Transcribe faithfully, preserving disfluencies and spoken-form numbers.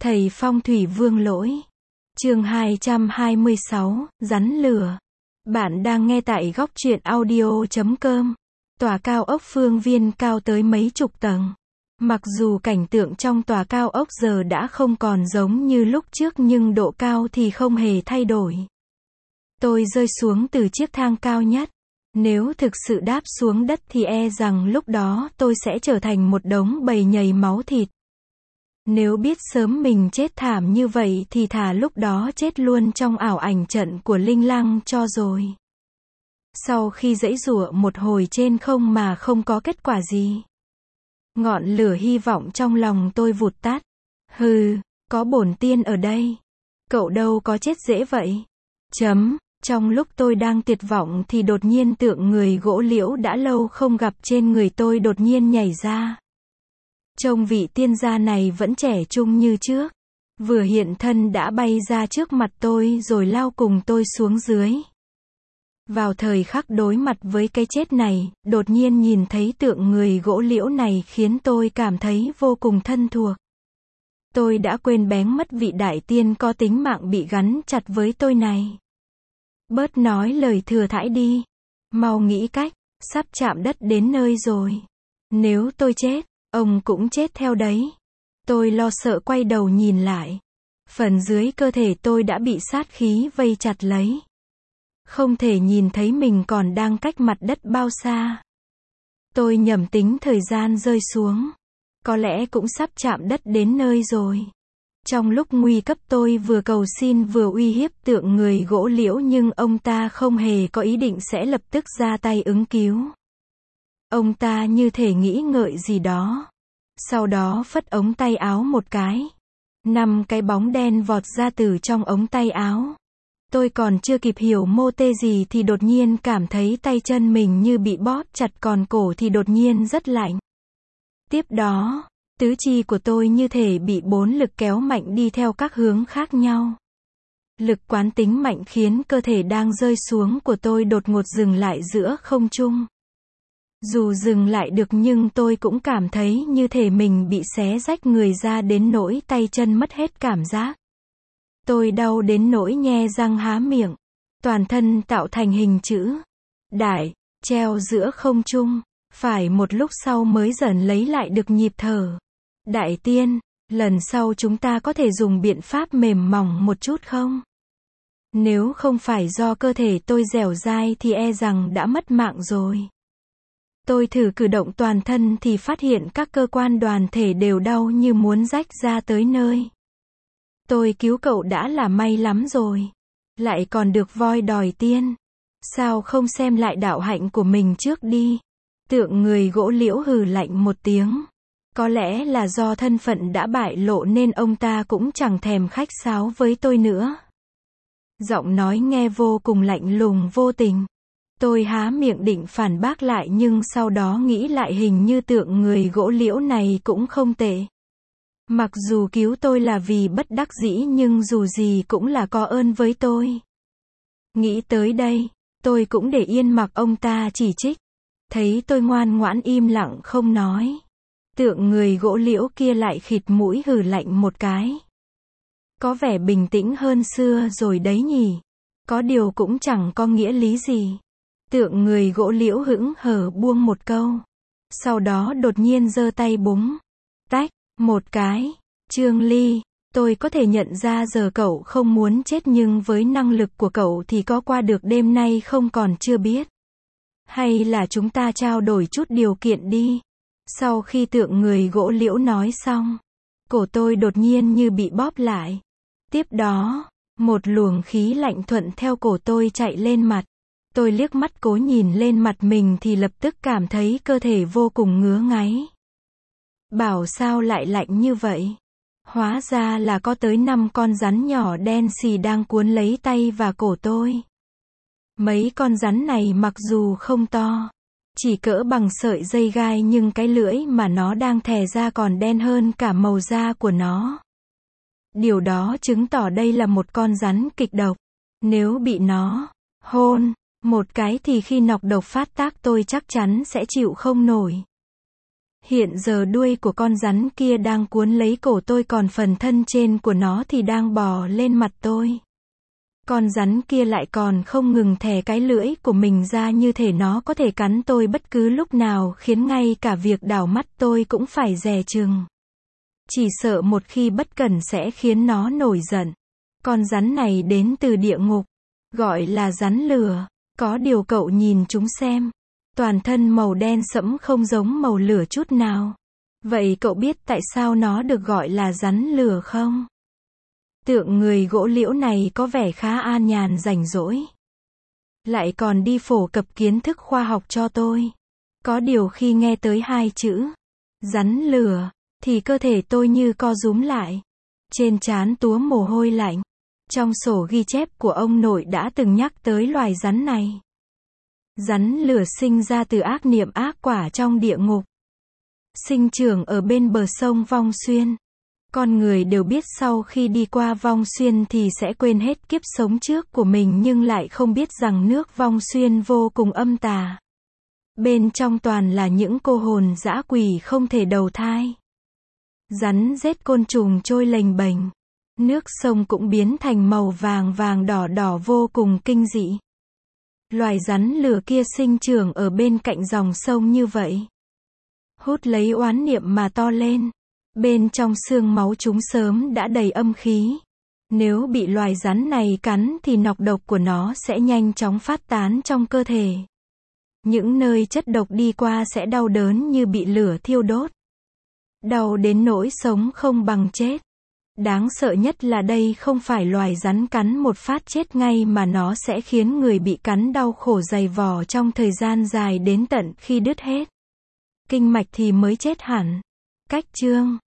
Thầy phong thủy Vương Lỗi. Chương hai trăm hai mươi sáu, rắn lửa. Bạn đang nghe tại góc truyện audio chấm com. Tòa cao ốc Phương Viên cao tới mấy chục tầng. Mặc dù cảnh tượng trong tòa cao ốc giờ đã không còn giống như lúc trước nhưng độ cao thì không hề thay đổi. Tôi rơi xuống từ chiếc thang cao nhất. Nếu thực sự đáp xuống đất thì e rằng lúc đó tôi sẽ trở thành một đống bầy nhầy máu thịt. Nếu biết sớm mình chết thảm như vậy thì thà lúc đó chết luôn trong ảo ảnh trận của Linh Lăng cho rồi. Sau khi giãy giụa một hồi trên không mà không có kết quả gì, ngọn lửa hy vọng trong lòng tôi vụt tắt. Hừ, có bổn tiên ở đây, cậu đâu có chết dễ vậy. Chấm. Trong lúc tôi đang tuyệt vọng thì đột nhiên tượng người gỗ liễu đã lâu không gặp trên người tôi đột nhiên nhảy ra. Trông vị tiên gia này vẫn trẻ trung như trước. Vừa hiện thân đã bay ra trước mặt tôi rồi lao cùng tôi xuống dưới. Vào thời khắc đối mặt với cái chết này, đột nhiên nhìn thấy tượng người gỗ liễu này khiến tôi cảm thấy vô cùng thân thuộc. Tôi đã quên bén mất vị đại tiên có tính mạng bị gắn chặt với tôi này. Bớt nói lời thừa thãi đi. Mau nghĩ cách, sắp chạm đất đến nơi rồi. Nếu tôi chết, ông cũng chết theo đấy. Tôi lo sợ quay đầu nhìn lại. Phần dưới cơ thể tôi đã bị sát khí vây chặt lấy. Không thể nhìn thấy mình còn đang cách mặt đất bao xa. Tôi nhẩm tính thời gian rơi xuống. Có lẽ cũng sắp chạm đất đến nơi rồi. Trong lúc nguy cấp tôi vừa cầu xin vừa uy hiếp tượng người gỗ liễu nhưng ông ta không hề có ý định sẽ lập tức ra tay ứng cứu. Ông ta như thể nghĩ ngợi gì đó. Sau đó phất ống tay áo một cái. Năm cái bóng đen vọt ra từ trong ống tay áo. Tôi còn chưa kịp hiểu mô tê gì thì đột nhiên cảm thấy tay chân mình như bị bóp chặt còn cổ thì đột nhiên rất lạnh. Tiếp đó, tứ chi của tôi như thể bị bốn lực kéo mạnh đi theo các hướng khác nhau. Lực quán tính mạnh khiến cơ thể đang rơi xuống của tôi đột ngột dừng lại giữa không trung. Dù dừng lại được nhưng tôi cũng cảm thấy như thể mình bị xé rách người ra đến nỗi tay chân mất hết cảm giác. Tôi đau đến nỗi nhe răng há miệng. Toàn thân tạo thành hình chữ đại, treo giữa không trung. Phải một lúc sau mới dần lấy lại được nhịp thở. Đại tiên, lần sau chúng ta có thể dùng biện pháp mềm mỏng một chút không? Nếu không phải do cơ thể tôi dẻo dai thì e rằng đã mất mạng rồi. Tôi thử cử động toàn thân thì phát hiện các cơ quan đoàn thể đều đau như muốn rách ra tới nơi. Tôi cứu cậu đã là may lắm rồi. Lại còn được voi đòi tiên. Sao không xem lại đạo hạnh của mình trước đi? Tượng người gỗ liễu hừ lạnh một tiếng. Có lẽ là do thân phận đã bại lộ nên ông ta cũng chẳng thèm khách sáo với tôi nữa. Giọng nói nghe vô cùng lạnh lùng vô tình. Tôi há miệng định phản bác lại nhưng sau đó nghĩ lại hình như tượng người gỗ liễu này cũng không tệ. Mặc dù cứu tôi là vì bất đắc dĩ nhưng dù gì cũng là có ơn với tôi. Nghĩ tới đây, tôi cũng để yên mặc ông ta chỉ trích. Thấy tôi ngoan ngoãn im lặng không nói. Tượng người gỗ liễu kia lại khịt mũi hừ lạnh một cái. Có vẻ bình tĩnh hơn xưa rồi đấy nhỉ. Có điều cũng chẳng có nghĩa lý gì. Tượng người gỗ liễu hững hờ buông một câu. Sau đó đột nhiên giơ tay búng. Tách, một cái. Trương Ly, tôi có thể nhận ra giờ cậu không muốn chết nhưng với năng lực của cậu thì có qua được đêm nay không còn chưa biết. Hay là chúng ta trao đổi chút điều kiện đi. Sau khi tượng người gỗ liễu nói xong, cổ tôi đột nhiên như bị bóp lại. Tiếp đó, một luồng khí lạnh thuận theo cổ tôi chạy lên mặt. Tôi liếc mắt cố nhìn lên mặt mình thì lập tức cảm thấy cơ thể vô cùng ngứa ngáy. Bảo sao lại lạnh như vậy? Hóa ra là có tới năm con rắn nhỏ đen xì đang cuốn lấy tay và cổ tôi. Mấy con rắn này mặc dù không to, chỉ cỡ bằng sợi dây gai nhưng cái lưỡi mà nó đang thè ra còn đen hơn cả màu da của nó. Điều đó chứng tỏ đây là một con rắn kịch độc. Nếu bị nó hôn một cái thì khi nọc độc phát tác tôi chắc chắn sẽ chịu không nổi. Hiện giờ đuôi của con rắn kia đang cuốn lấy cổ tôi, còn phần thân trên của nó thì đang bò lên mặt tôi. Con rắn kia lại còn không ngừng thè cái lưỡi của mình ra, như thể nó có thể cắn tôi bất cứ lúc nào, khiến ngay cả việc đảo mắt tôi cũng phải dè chừng. Chỉ sợ một khi bất cẩn sẽ khiến nó nổi giận. Con rắn này đến từ địa ngục, gọi là rắn lửa. Có điều cậu nhìn chúng xem, toàn thân màu đen sẫm không giống màu lửa chút nào. Vậy cậu biết tại sao nó được gọi là rắn lửa không? Tượng người gỗ liễu này có vẻ khá an nhàn rảnh rỗi, lại còn đi phổ cập kiến thức khoa học cho tôi. Có điều khi nghe tới hai chữ rắn lửa thì cơ thể tôi như co rúm lại, trên trán túa mồ hôi lạnh. Trong sổ ghi chép của ông nội đã từng nhắc tới loài rắn này. Rắn lửa sinh ra từ ác niệm ác quả trong địa ngục, sinh trưởng ở bên bờ sông Vong Xuyên. Con người đều biết sau khi đi qua Vong Xuyên thì sẽ quên hết kiếp sống trước của mình, nhưng lại không biết rằng nước Vong Xuyên vô cùng âm tà. Bên trong toàn là những cô hồn dã quỷ không thể đầu thai. Rắn rết côn trùng trôi lềnh bềnh. Nước sông cũng biến thành màu vàng vàng đỏ đỏ vô cùng kinh dị. Loài rắn lửa kia sinh trưởng ở bên cạnh dòng sông như vậy, hút lấy oán niệm mà to lên. Bên trong xương máu chúng sớm đã đầy âm khí. Nếu bị loài rắn này cắn thì nọc độc của nó sẽ nhanh chóng phát tán trong cơ thể. Những nơi chất độc đi qua sẽ đau đớn như bị lửa thiêu đốt. Đau đến nỗi sống không bằng chết. Đáng sợ nhất là đây không phải loài rắn cắn một phát chết ngay, mà nó sẽ khiến người bị cắn đau khổ dày vò trong thời gian dài đến tận khi đứt hết kinh mạch thì mới chết hẳn. Cách chương